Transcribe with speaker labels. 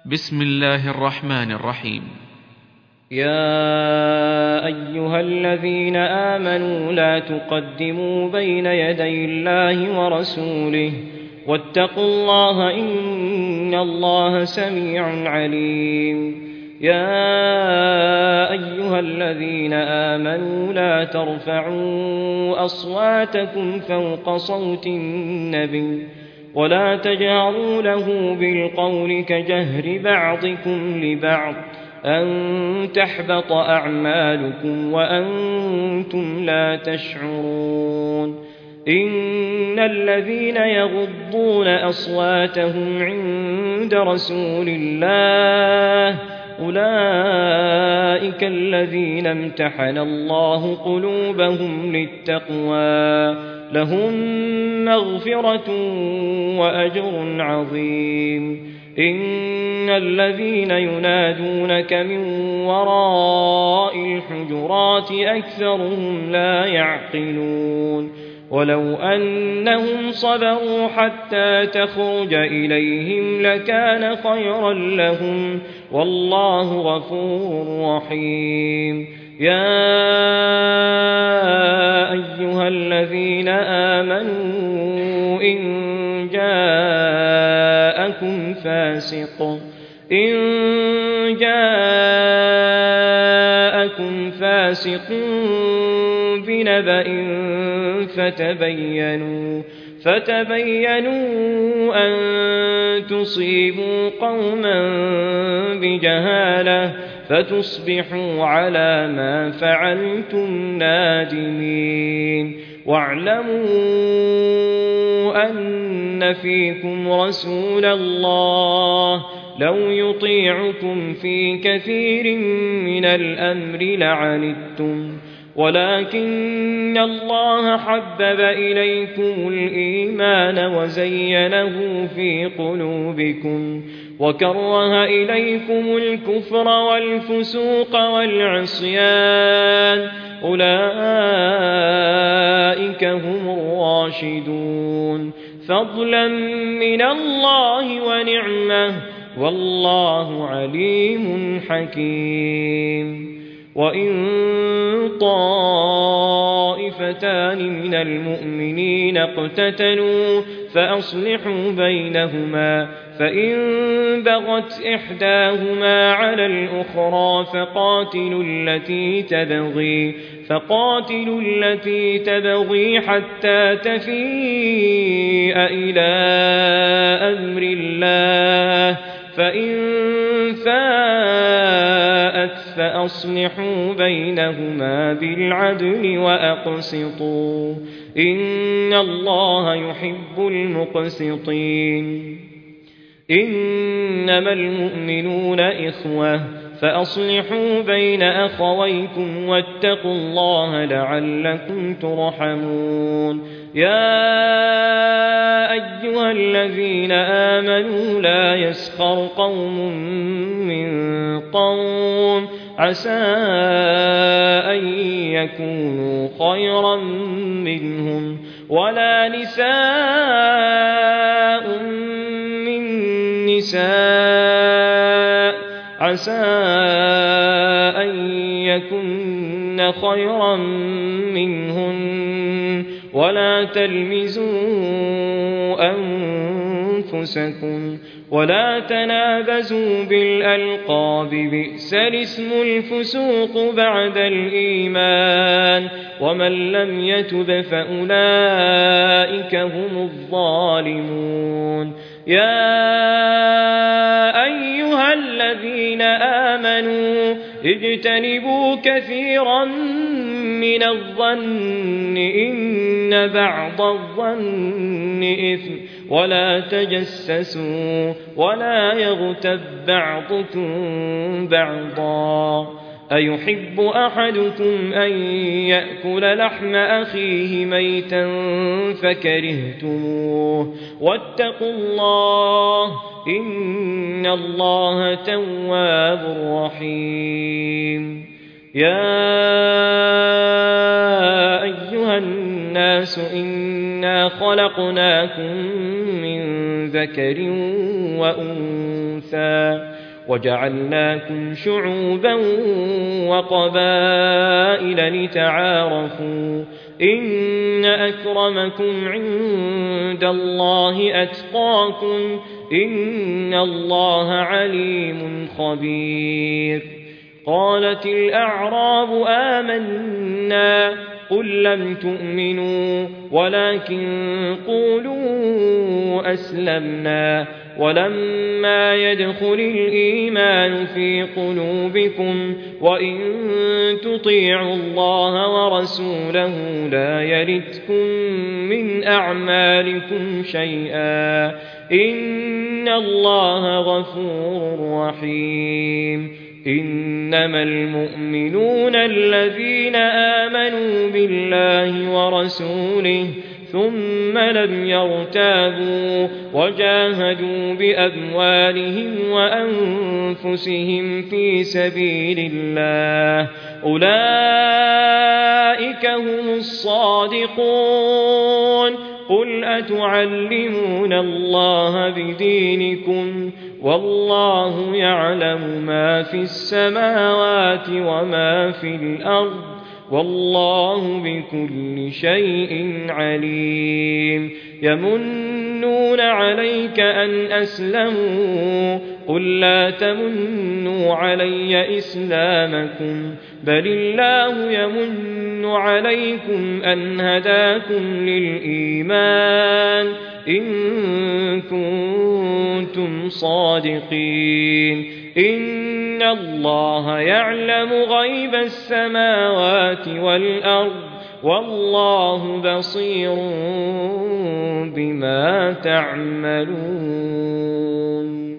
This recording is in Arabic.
Speaker 1: بسم الله الرحمن الرحيم.
Speaker 2: يا أيها الذين آمنوا لا تقدموا بين يدي الله ورسوله واتقوا الله إن الله سميع عليم. يا أيها الذين آمنوا لا ترفعوا أصواتكم فوق صوت النبي ولا تجهروا له بالقول كجهر بعضكم لبعض أن تحبط أعمالكم وأنتم لا تشعرون. إن الذين يغضون أصواتهم عند رسول الله أولئك الذين امتحن الله قلوبهم للتقوى لهم مغفرة وأجر عظيم. إن الذين ينادونك من وراء الحجرات أكثرهم لا يعقلون. ولو أنهم صبروا حتى تخرج إليهم لكان خيرا لهم والله غفور رحيم. يا أيها الذين آمنوا إن جاءكم فاسق بنبأ فتبينوا أن تصيبوا قوما بجهالة فتصبحوا على ما فعلتم نادمين. واعلموا أن فيكم رسول الله لو يطيعكم في كثير من الأمر لعنتم ولكن الله حبب إليكم الإيمان وزينه في قلوبكم وكره إليكم الكفر والفسوق والعصيان أولئك هم الراشدون فضلا من الله ونعمة والله عليم حكيم. وإن طائفتان من المؤمنين اقتتلوا فأصلحوا بينهما فإن بغت إحداهما على الأخرى فقاتلوا التي تبغي حتى تفيء إلى أمر الله فإن فاءت فأصلحوا بينهما بالعدل وأقسطوا إن الله يحب المقسطين. إنما المؤمنون إخوة فأصلحوا بين أخويكم واتقوا الله لعلكم ترحمون. يا أيها الذين آمنوا لا يسخر قوم من قوم عسى أن يكونوا خيرا منهم ولا نساء من نساء عسى أن يكن خيرا منهن ولا تلمزوا أنفسكم ولا تنابزوا بالألقاب بئس الاسم الفسوق بعد الإيمان ومن لم يتب فأولئك هم الظالمون. يا أيها الذين آمنوا اجتنبوا كثيرا من الظن إن بعض الظن إثم ولا تجسسوا ولا يغتب بعضكم بعضا أيحب أحدكم أن يأكل لحم أخيه ميتا فكرهتموه واتقوا الله إن الله تواب رحيم. يا أيها الناس إنا خلقناكم من ذكر وأنثى خبثا وجعلناكم شعوبا وقبائل لتعارفوا إن أكرمكم عند الله أتقاكم إن الله عليم خبير. قالت الأعراب آمنا قل لم تؤمنوا ولكن قولوا أسلمنا ولما يدخل الإيمان في قلوبكم وإن تطيعوا الله ورسوله لا يلتكم من أعمالكم شيئا إن الله غفور رحيم. إنما المؤمنون الذين آمنوا بالله ورسوله ثم لم يرتابوا وجاهدوا بأموالهم وأنفسهم في سبيل الله أولئك هم الصادقون. قل أتعلمون الله بدينكم والله يعلم ما في السماوات وما في الأرض والله بكل شيء عليم. يمنون عليك أن أسلموا قل لا تمنوا علي إسلامكم بل الله يمن عليكم أن هداكم للإيمان إن كنتم صادقين. إن الله يعلم غيب السماوات والأرض والله بصير بما تعملون.